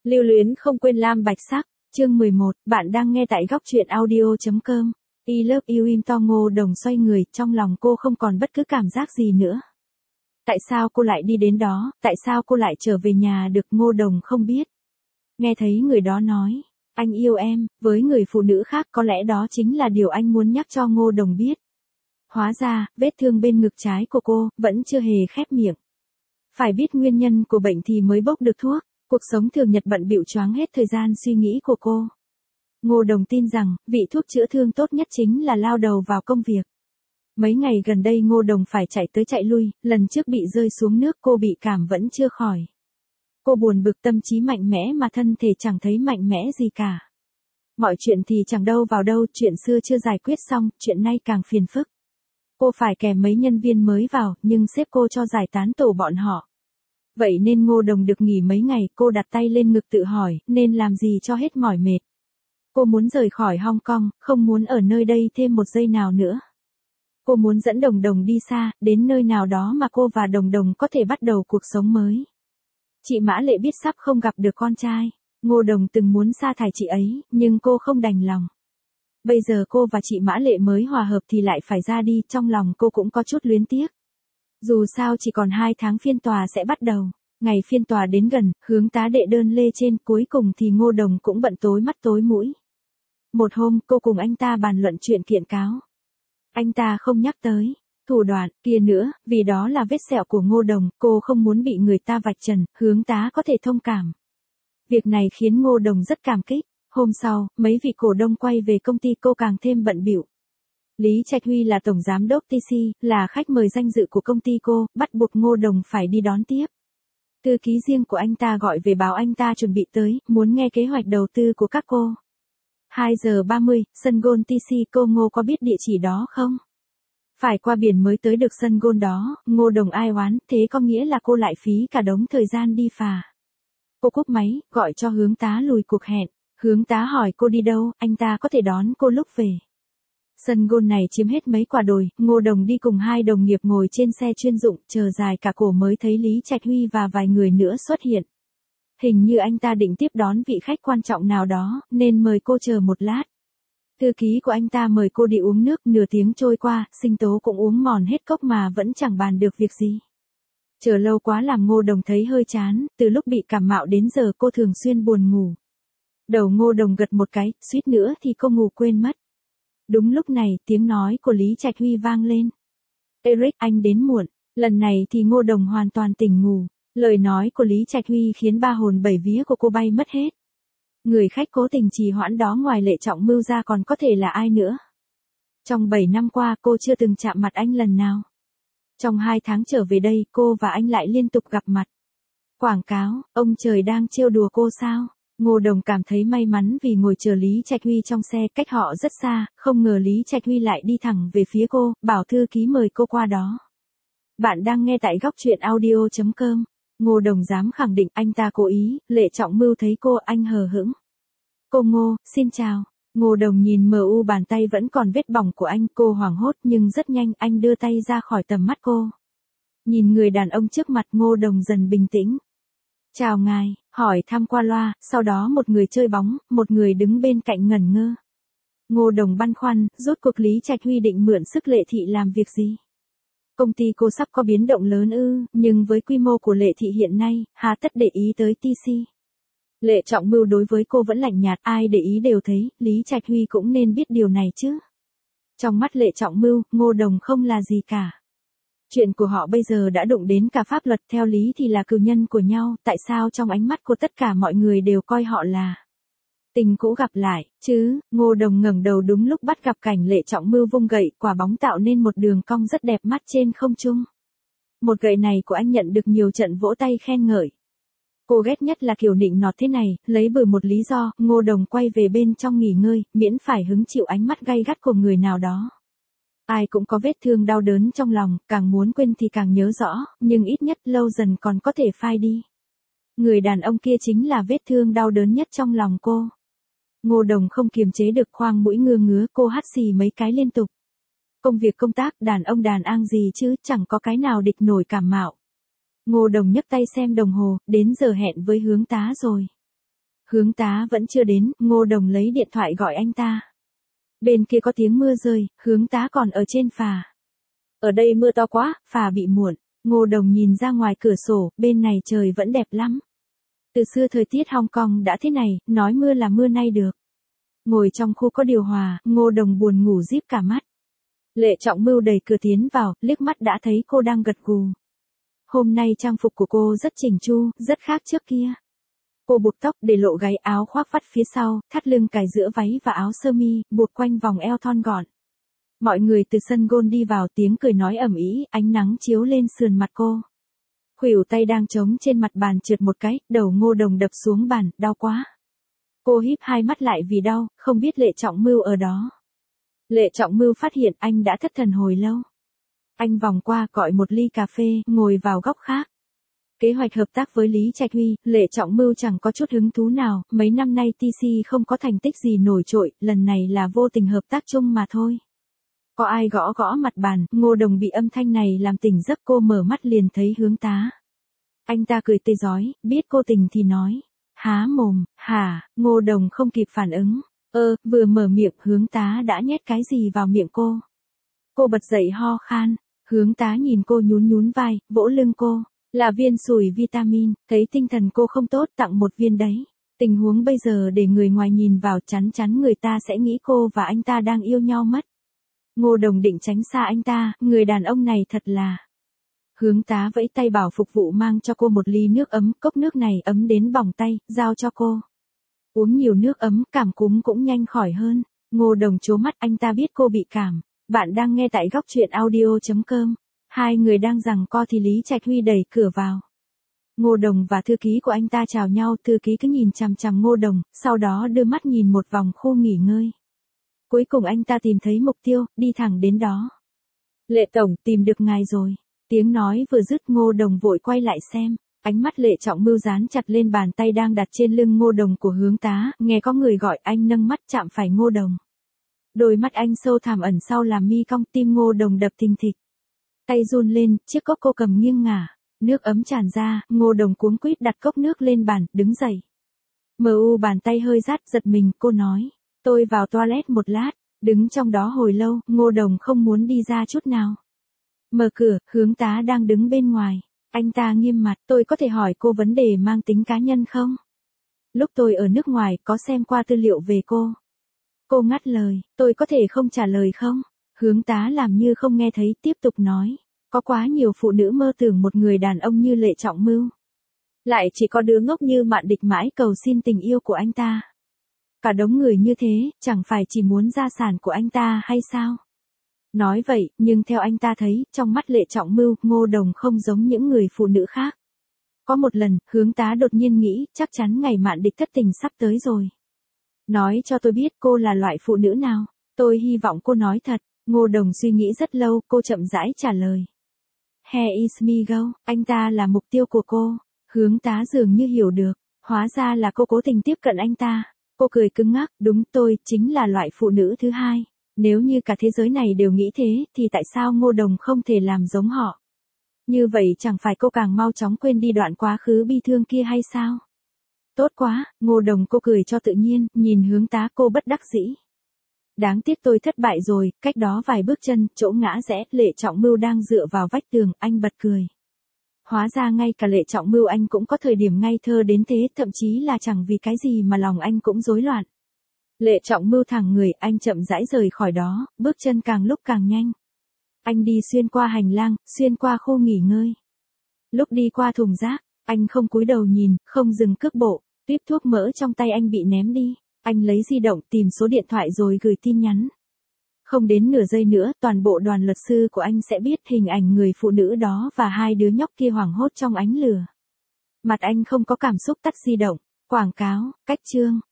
Lưu luyến không quên lam bạch sắc, chương 11, bạn đang nghe tại góc truyện audio.com. I love you im to. Ngô Đồng xoay người, trong lòng cô không còn bất cứ cảm giác gì nữa. Tại sao cô lại đi đến đó, tại sao cô lại trở về nhà được, Ngô Đồng không biết. Nghe thấy người đó nói, anh yêu em, với người phụ nữ khác, có lẽ đó chính là điều anh muốn nhắc cho Ngô Đồng biết. Hóa ra, vết thương bên ngực trái của cô, vẫn chưa hề khép miệng. Phải biết nguyên nhân của bệnh thì mới bốc được thuốc. Cuộc sống thường nhật bận bịu choáng hết thời gian suy nghĩ của cô. Ngô Đồng tin rằng, vị thuốc chữa thương tốt nhất chính là lao đầu vào công việc. Mấy ngày gần đây Ngô Đồng phải chạy tới chạy lui, lần trước bị rơi xuống nước cô bị cảm vẫn chưa khỏi. Cô buồn bực, tâm trí mạnh mẽ mà thân thể chẳng thấy mạnh mẽ gì cả. Mọi chuyện thì chẳng đâu vào đâu, chuyện xưa chưa giải quyết xong, chuyện nay càng phiền phức. Cô phải kèm mấy nhân viên mới vào, nhưng sếp cô cho giải tán tổ bọn họ. Vậy nên Ngô Đồng được nghỉ mấy ngày, cô đặt tay lên ngực tự hỏi, nên làm gì cho hết mỏi mệt. Cô muốn rời khỏi Hong Kong, không muốn ở nơi đây thêm một giây nào nữa. Cô muốn dẫn Đồng Đồng đi xa, đến nơi nào đó mà cô và Đồng Đồng có thể bắt đầu cuộc sống mới. Chị Mã Lệ biết sắp không gặp được con trai. Ngô Đồng từng muốn sa thải chị ấy, nhưng cô không đành lòng. Bây giờ cô và chị Mã Lệ mới hòa hợp thì lại phải ra đi, trong lòng cô cũng có chút luyến tiếc. Dù sao chỉ còn 2 tháng phiên tòa sẽ bắt đầu. Ngày phiên tòa đến gần, hướng tá đệ đơn lê trên, cuối cùng thì Ngô Đồng cũng bận tối mắt tối mũi. Một hôm, cô cùng anh ta bàn luận chuyện kiện cáo. Anh ta không nhắc tới thủ đoạn kia nữa, vì đó là vết sẹo của Ngô Đồng, cô không muốn bị người ta vạch trần, hướng tá có thể thông cảm. Việc này khiến Ngô Đồng rất cảm kích. Hôm sau, mấy vị cổ đông quay về công ty, cô càng thêm bận bịu. Lý Trạch Huy là tổng giám đốc TC, là khách mời danh dự của công ty cô, bắt buộc Ngô Đồng phải đi đón tiếp. Thư ký riêng của anh ta gọi về báo anh ta chuẩn bị tới, muốn nghe kế hoạch đầu tư của các cô. 2 giờ 30, sân golf TC. Cô Ngô có biết địa chỉ đó không? Phải qua biển mới tới được sân golf đó. Ngô Đồng ai oán, thế có nghĩa là cô lại phí cả đống thời gian đi phà. Cô cúp máy, gọi cho hướng tá lùi cuộc hẹn. Hướng tá hỏi cô đi đâu, anh ta có thể đón cô lúc về. Sân golf này chiếm hết mấy quả đồi, Ngô Đồng đi cùng 2 đồng nghiệp ngồi trên xe chuyên dụng, chờ dài cả cổ mới thấy Lý Trạch Huy và vài người nữa xuất hiện. Hình như anh ta định tiếp đón vị khách quan trọng nào đó, nên mời cô chờ một lát. Thư ký của anh ta mời cô đi uống nước, nửa tiếng trôi qua, sinh tố cũng uống mòn hết cốc mà vẫn chẳng bàn được việc gì. Chờ lâu quá làm Ngô Đồng thấy hơi chán, từ lúc bị cảm mạo đến giờ cô thường xuyên buồn ngủ. Đầu Ngô Đồng gật một cái, suýt nữa thì cô ngủ quên mất. Đúng lúc này, tiếng nói của Lý Trạch Huy vang lên. Eric, anh đến muộn. Lần này thì Ngô Đồng hoàn toàn tỉnh ngủ. Lời nói của Lý Trạch Huy khiến 3 hồn 7 vía của cô bay mất hết. Người khách cố tình trì hoãn đó ngoài Lệ Trọng Mưu ra còn có thể là ai nữa. Trong 7 năm qua cô chưa từng chạm mặt anh lần nào. Trong 2 tháng trở về đây cô và anh lại liên tục gặp mặt. Quảng cáo, ông trời đang trêu đùa cô sao? Ngô Đồng cảm thấy may mắn vì ngồi chờ Lý Trạch Huy trong xe, cách họ rất xa, không ngờ Lý Trạch Huy lại đi thẳng về phía cô, bảo thư ký mời cô qua đó. Bạn đang nghe tại góc truyện audio.com. Ngô Đồng dám khẳng định anh ta cố ý. Lệ Trọng Mưu thấy cô, anh hờ hững. Cô Ngô, xin chào. Ngô Đồng nhìn mờ u bàn tay vẫn còn vết bỏng của anh, cô hoảng hốt nhưng rất nhanh anh đưa tay ra khỏi tầm mắt cô. Nhìn người đàn ông trước mặt, Ngô Đồng dần bình tĩnh. Chào ngài, hỏi thăm qua loa, sau đó một người chơi bóng, một người đứng bên cạnh ngẩn ngơ. Ngô Đồng băn khoăn, rốt cuộc Lý Trạch Huy định mượn sức Lệ Thị làm việc gì? Công ty cô sắp có biến động lớn ư, nhưng với quy mô của Lệ Thị hiện nay, hà tất để ý tới TC. Lệ Trọng Mưu đối với cô vẫn lạnh nhạt, ai để ý đều thấy, Lý Trạch Huy cũng nên biết điều này chứ. Trong mắt Lệ Trọng Mưu, Ngô Đồng không là gì cả. Chuyện của họ bây giờ đã đụng đến cả pháp luật, theo lý thì là cừu nhân của nhau, tại sao trong ánh mắt của tất cả mọi người đều coi họ là tình cũ gặp lại, chứ? Ngô Đồng ngẩng đầu đúng lúc bắt gặp cảnh Lệ Trọng Mưu vung gậy, quả bóng tạo nên một đường cong rất đẹp mắt trên không trung. Một gậy này của anh nhận được nhiều trận vỗ tay khen ngợi. Cô ghét nhất là kiểu nịnh nọt thế này, lấy bừa một lý do, Ngô Đồng quay về bên trong nghỉ ngơi, miễn phải hứng chịu ánh mắt gay gắt của người nào đó. Ai cũng có vết thương đau đớn trong lòng, càng muốn quên thì càng nhớ rõ, nhưng ít nhất lâu dần còn có thể phai đi. Người đàn ông kia chính là vết thương đau đớn nhất trong lòng cô. Ngô Đồng không kiềm chế được, khoang mũi ngứa, cô hắt xì mấy cái liên tục. Công việc công tác, đàn ông đàn ang gì chứ, chẳng có cái nào địch nổi cảm mạo. Ngô Đồng nhấc tay xem đồng hồ, đến giờ hẹn với hướng tá rồi. Hướng tá vẫn chưa đến, Ngô Đồng lấy điện thoại gọi anh ta. Bên kia có tiếng mưa rơi, hướng tá còn ở trên phà. Ở đây mưa to quá, phà bị muộn. Ngô Đồng nhìn ra ngoài cửa sổ, bên này trời vẫn đẹp lắm. Từ xưa thời tiết Hong Kong đã thế này, nói mưa là mưa nay được. Ngồi trong khu có điều hòa, Ngô Đồng buồn ngủ díp cả mắt. Lệ Trọng Mưu đẩy cửa tiến vào, liếc mắt đã thấy cô đang gật gù. Hôm nay trang phục của cô rất chỉnh chu, rất khác trước kia. Cô buộc tóc để lộ gáy, áo khoác vắt phía sau, thắt lưng cài giữa váy và áo sơ mi, buộc quanh vòng eo thon gọn. Mọi người từ sân golf đi vào, tiếng cười nói ầm ĩ, ánh nắng chiếu lên sườn mặt cô. Khuỷu tay đang trống trên mặt bàn trượt một cái, đầu Ngô Đồng đập xuống bàn, đau quá. Cô híp hai mắt lại vì đau, không biết Lệ Trọng Mưu ở đó. Lệ Trọng Mưu phát hiện anh đã thất thần hồi lâu. Anh vòng qua gọi một ly cà phê, ngồi vào góc khác. Kế hoạch hợp tác với Lý Trạch Huy, Lệ Trọng Mưu chẳng có chút hứng thú nào, mấy năm nay TC không có thành tích gì nổi trội, lần này là vô tình hợp tác chung mà thôi. Có ai gõ gõ mặt bàn, Ngô Đồng bị âm thanh này làm tỉnh giấc, cô mở mắt liền thấy hướng tá. Anh ta cười tươi rói, biết cô tỉnh thì nói. Há mồm, hả, Ngô Đồng không kịp phản ứng. Vừa mở miệng, hướng tá đã nhét cái gì vào miệng cô. Cô bật dậy ho khan, hướng tá nhìn cô nhún nhún vai, vỗ lưng cô. Là viên sủi vitamin, thấy tinh thần cô không tốt tặng một viên đấy. Tình huống bây giờ để người ngoài nhìn vào chắn chắn người ta sẽ nghĩ cô và anh ta đang yêu nhau mất. Ngô Đồng định tránh xa anh ta, người đàn ông này thật là. Hướng tá vẫy tay bảo phục vụ mang cho cô một ly nước ấm, cốc nước này ấm đến bỏng tay, giao cho cô. Uống nhiều nước ấm, cảm cúm cũng nhanh khỏi hơn. Ngô Đồng trố mắt, anh ta biết cô bị cảm. Bạn đang nghe tại góc truyện audio.com. Hai người đang giằng co thì Lý Trạch Huy đẩy cửa vào. Ngô Đồng và thư ký của anh ta chào nhau, thư ký cứ nhìn chằm chằm Ngô Đồng, sau đó đưa mắt nhìn một vòng khu nghỉ ngơi. Cuối cùng anh ta tìm thấy mục tiêu, đi thẳng đến đó. Lệ Tổng, tìm được ngài rồi. Tiếng nói vừa dứt, Ngô Đồng vội quay lại xem. Ánh mắt Lệ Trọng Mưu dán chặt lên bàn tay đang đặt trên lưng Ngô Đồng của hướng tá, nghe có người gọi, anh nâng mắt chạm phải Ngô Đồng. Đôi mắt anh sâu thẳm ẩn sau làm mi cong, tim Ngô Đồng đập thình thịch. Tay run lên, chiếc cốc cô cầm nghiêng ngả, nước ấm tràn ra, Ngô Đồng cuống quýt đặt cốc nước lên bàn, đứng dậy. Bàn tay hơi rát, giật mình, cô nói, tôi vào toilet một lát, đứng trong đó hồi lâu, Ngô Đồng không muốn đi ra chút nào. Mở cửa, hướng tá đang đứng bên ngoài, anh ta nghiêm mặt, tôi có thể hỏi cô vấn đề mang tính cá nhân không? Lúc tôi ở nước ngoài có xem qua tư liệu về cô. Cô ngắt lời, tôi có thể không trả lời không? Hướng tá làm như không nghe thấy, tiếp tục nói. Có quá nhiều phụ nữ mơ tưởng một người đàn ông như Lệ Trọng Mưu. Lại chỉ có đứa ngốc như Mạn Địch mãi cầu xin tình yêu của anh ta. Cả đống người như thế, chẳng phải chỉ muốn gia sản của anh ta hay sao? Nói vậy, nhưng theo anh ta thấy, trong mắt Lệ Trọng Mưu, Ngô Đồng không giống những người phụ nữ khác. Có một lần, hướng tá đột nhiên nghĩ, chắc chắn ngày Mạn Địch thất tình sắp tới rồi. Nói cho tôi biết cô là loại phụ nữ nào. Tôi hy vọng cô nói thật. Ngô Đồng suy nghĩ rất lâu, cô chậm rãi trả lời. He is me go, anh ta là mục tiêu của cô. Hướng tá dường như hiểu được, hóa ra là cô cố tình tiếp cận anh ta. Cô cười cứng ngắc, đúng, tôi chính là loại phụ nữ thứ hai. Nếu như cả thế giới này đều nghĩ thế, thì tại sao Ngô Đồng không thể làm giống họ? Như vậy chẳng phải cô càng mau chóng quên đi đoạn quá khứ bi thương kia hay sao? Tốt quá, Ngô Đồng cô cười cho tự nhiên, nhìn hướng tá cô bất đắc dĩ. Đáng tiếc tôi thất bại rồi, cách đó vài bước chân, chỗ ngã rẽ, Lệ Trọng Mưu đang dựa vào vách tường, anh bật cười. Hóa ra ngay cả Lệ Trọng Mưu anh cũng có thời điểm ngây thơ đến thế, thậm chí là chẳng vì cái gì mà lòng anh cũng rối loạn. Lệ Trọng Mưu thẳng người, anh chậm rãi rời khỏi đó, bước chân càng lúc càng nhanh. Anh đi xuyên qua hành lang, xuyên qua khu nghỉ ngơi. Lúc đi qua thùng rác, anh không cúi đầu nhìn, không dừng cước bộ, tuyếp thuốc mỡ trong tay anh bị ném đi. Anh lấy di động tìm số điện thoại rồi gửi tin nhắn. Không đến nửa giây nữa, toàn bộ đoàn luật sư của anh sẽ biết hình ảnh người phụ nữ đó và hai đứa nhóc kia hoảng hốt trong ánh lửa. Mặt anh không có cảm xúc, tắt di động. Quảng cáo, cách chương.